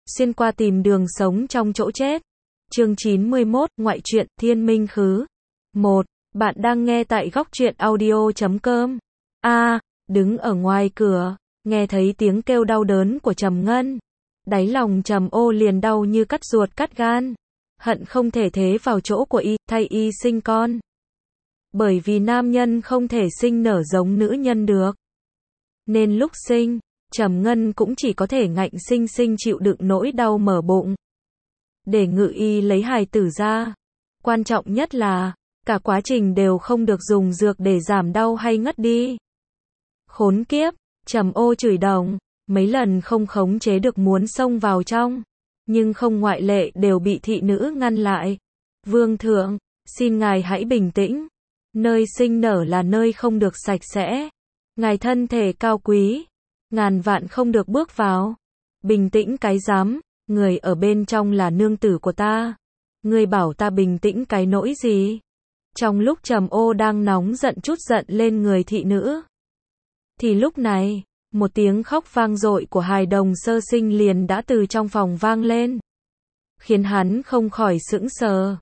xuyên qua tìm đường sống trong chỗ chết. Chương 91, ngoại truyện, Thiên Minh Khứ. 1. Bạn đang nghe tại góc truyện audio.com. Đứng ở ngoài cửa, nghe thấy tiếng kêu đau đớn của Trầm Ngân. Đáy lòng Trầm Ô liền đau như cắt ruột cắt gan. Hận không thể thế vào chỗ của y, thay y sinh con. Bởi vì nam nhân không thể sinh nở giống nữ nhân được. Nên lúc sinh, Trầm Ngân cũng chỉ có thể ngạnh sinh sinh chịu đựng nỗi đau mở bụng. Để ngự y lấy hài tử ra. Quan trọng nhất là, cả quá trình đều không được dùng dược để giảm đau hay ngất đi. Khốn kiếp, Trầm Ô chửi đồng, mấy lần không khống chế được muốn xông vào trong. Nhưng không ngoại lệ đều bị thị nữ ngăn lại. Vương thượng, xin ngài hãy bình tĩnh. Nơi sinh nở là nơi không được sạch sẽ. Ngài thân thể cao quý, ngàn vạn không được bước vào. Bình tĩnh cái rắm, người ở bên trong là nương tử của ta. Ngươi bảo ta bình tĩnh cái nỗi gì? Trong lúc Trầm Ô đang nóng giận chút giận lên người thị nữ. Thì lúc này, một tiếng khóc vang dội của hài đồng sơ sinh liền đã từ trong phòng vang lên. Khiến hắn không khỏi sững sờ.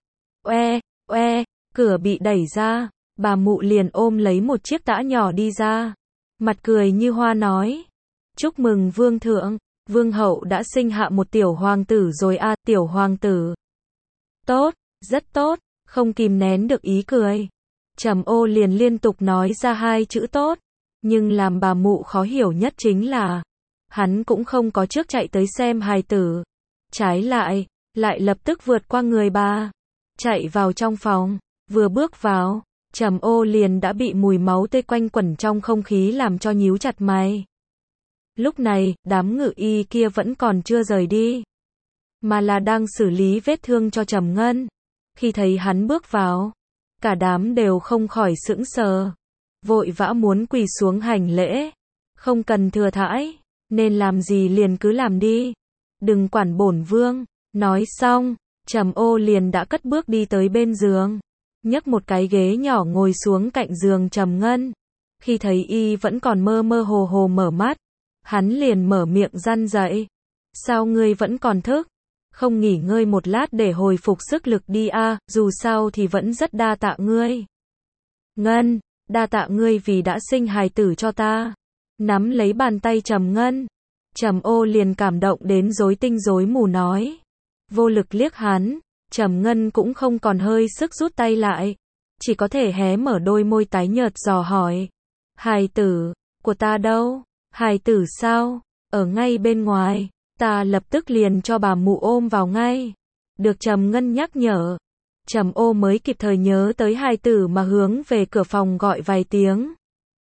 Oe, cửa bị đẩy ra, bà mụ liền ôm lấy một chiếc tã nhỏ đi ra. Mặt cười như hoa nói. Chúc mừng vương thượng, vương hậu đã sinh hạ một tiểu hoàng tử rồi tiểu hoàng tử. Tốt, rất tốt, không kìm nén được ý cười. Trầm Ô liền liên tục nói ra hai chữ tốt. Nhưng làm bà mụ khó hiểu nhất chính là, hắn cũng không có trước chạy tới xem hài tử. Trái lại, lại lập tức vượt qua người bà. Chạy vào trong phòng, vừa bước vào, Trầm Ô liền đã bị mùi máu tươi quanh quẩn trong không khí làm cho nhíu chặt mày. Lúc này, đám ngự y kia vẫn còn chưa rời đi, mà là đang xử lý vết thương cho Trầm Ngân. Khi thấy hắn bước vào, cả đám đều không khỏi sững sờ, vội vã muốn quỳ xuống hành lễ. Không cần thừa thãi, nên làm gì liền cứ làm đi. Đừng quản bổn vương. Nói xong, Trầm Ô liền đã cất bước đi tới bên giường, nhấc một cái ghế nhỏ ngồi xuống cạnh giường Trầm Ngân. Khi thấy y vẫn còn mơ mơ hồ hồ mở mắt, hắn liền mở miệng răn dậy. Sao ngươi vẫn còn thức? Không nghỉ ngơi một lát để hồi phục sức lực đi dù sao thì vẫn rất đa tạ ngươi. Ngân, đa tạ ngươi vì đã sinh hài tử cho ta. Nắm lấy bàn tay Trầm Ngân, Trầm Ô liền cảm động đến rối tinh rối mù nói. Vô lực liếc hắn, Trầm Ngân cũng không còn hơi sức rút tay lại, chỉ có thể hé mở đôi môi tái nhợt dò hỏi. Hài tử của ta đâu? Hài tử sao? Ở ngay bên ngoài. Ta lập tức liền cho bà mụ ôm vào ngay. Được Trầm Ngân nhắc nhở, Trầm Ô mới kịp thời nhớ tới hài tử mà hướng về cửa phòng gọi vài tiếng.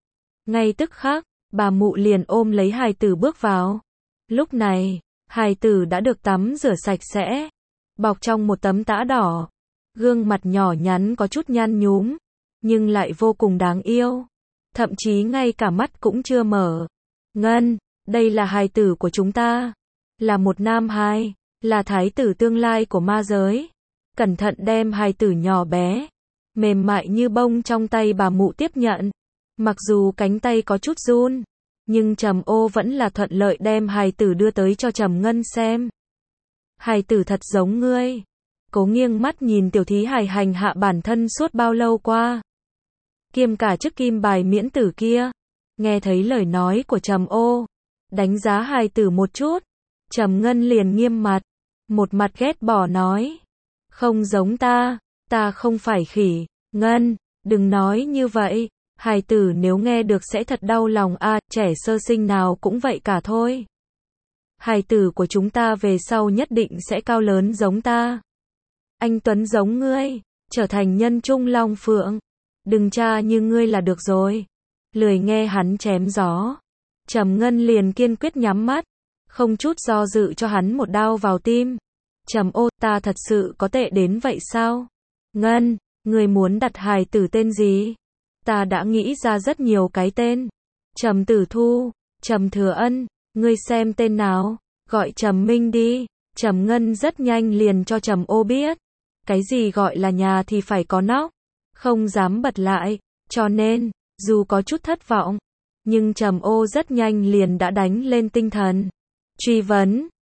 Ngay tức khắc, bà mụ liền ôm lấy hài tử bước vào. Lúc này, hài tử đã được tắm rửa sạch sẽ, bọc trong một tấm tã đỏ. Gương mặt nhỏ nhắn có chút nhăn nhúm, nhưng lại vô cùng đáng yêu. Thậm chí ngay cả mắt cũng chưa mở. Ngân, đây là hài tử của chúng ta. Là một nam hài, là thái tử tương lai của ma giới. Cẩn thận đem hài tử nhỏ bé, mềm mại như bông trong tay bà mụ tiếp nhận. Mặc dù cánh tay có chút run, nhưng Trầm Ô vẫn là thuận lợi đem hài tử đưa tới cho Trầm Ngân xem. Hài tử thật giống ngươi. Cố nghiêng mắt nhìn tiểu thí hài hành hạ bản thân suốt bao lâu qua. Kiêm cả chức kim bài miễn tử kia. Nghe thấy lời nói của Trầm Ô, đánh giá hài tử một chút, Trầm Ngân liền nghiêm mặt, một mặt ghét bỏ nói. Không giống ta không phải khỉ. Ngân, đừng nói như vậy. Hài tử nếu nghe được sẽ thật đau lòng trẻ sơ sinh nào cũng vậy cả thôi. Hài tử của chúng ta về sau nhất định sẽ cao lớn giống ta. Anh tuấn giống ngươi, trở thành nhân trung long phượng. Đừng cha như ngươi là được rồi. Lười nghe hắn chém gió, Trầm Ngân liền kiên quyết nhắm mắt, không chút do dự cho hắn một đao vào tim. Trầm Ô, ta thật sự có tệ đến vậy sao? Ngân, ngươi muốn đặt hài tử tên gì? Ta đã nghĩ ra rất nhiều cái tên. Trầm Tử Thu, Trầm Thừa Ân, ngươi xem tên nào? Gọi Trầm Minh đi. Trầm Ngân rất nhanh liền cho Trầm Ô biết. Cái gì gọi là nhà thì phải có nóc. Không dám bật lại, cho nên, dù có chút thất vọng, nhưng Trầm Ô rất nhanh liền đã đánh lên tinh thần. Truy vấn,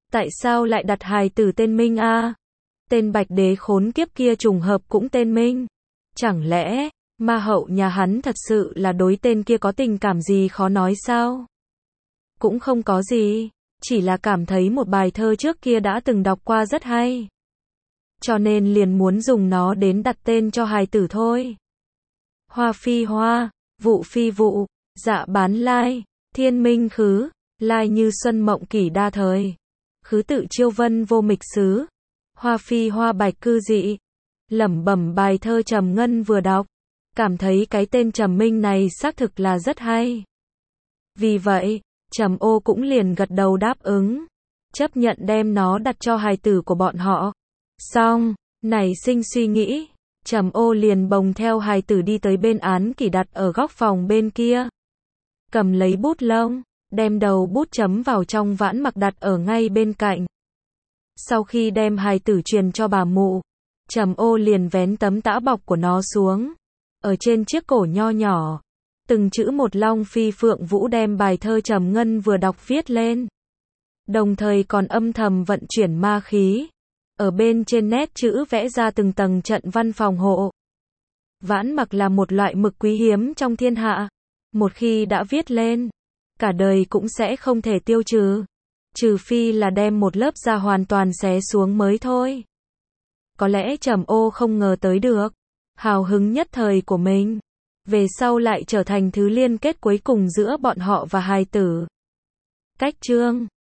Tại sao lại đặt hài tử tên Minh a? Tên Bạch Đế khốn kiếp kia trùng hợp cũng tên Minh. Chẳng lẽ, ma hậu nhà hắn thật sự là đối tên kia có tình cảm gì khó nói sao? Cũng không có gì, chỉ là cảm thấy một bài thơ trước kia đã từng đọc qua rất hay. Cho nên liền muốn dùng nó đến đặt tên cho hài tử thôi. Hoa phi hoa, vụ phi vụ, dạ bán lai, thiên minh khứ, lai như xuân mộng kỷ đa thời. Khứ tự chiêu vân vô mịch xứ, hoa phi hoa bạch cư dị. Lẩm bẩm bài thơ Trầm Ngân vừa đọc, cảm thấy cái tên Trầm Minh này xác thực là rất hay. Vì vậy, Trầm Ô cũng liền gật đầu đáp ứng, chấp nhận đem nó đặt cho hài tử của bọn họ. Xong, nảy sinh suy nghĩ, Trầm Ô liền bồng theo hài tử đi tới bên án kỷ đặt ở góc phòng bên kia. Cầm lấy bút lông, đem đầu bút chấm vào trong vãn mặc đặt ở ngay bên cạnh. Sau khi đem hài tử truyền cho bà mụ, Trầm Ô liền vén tấm tã bọc của nó xuống. Ở trên chiếc cổ nho nhỏ, từng chữ một long phi phượng vũ đem bài thơ Trầm Ngân vừa đọc viết lên. Đồng thời còn âm thầm vận chuyển ma khí. Ở bên trên nét chữ vẽ ra từng tầng trận văn phòng hộ. Vãn mặc là một loại mực quý hiếm trong thiên hạ. Một khi đã viết lên, cả đời cũng sẽ không thể tiêu trừ. Trừ phi là đem một lớp da hoàn toàn xé xuống mới thôi. Có lẽ Trầm Ô không ngờ tới được. Hào hứng nhất thời của mình, về sau lại trở thành thứ liên kết cuối cùng giữa bọn họ và hài tử. Cách chương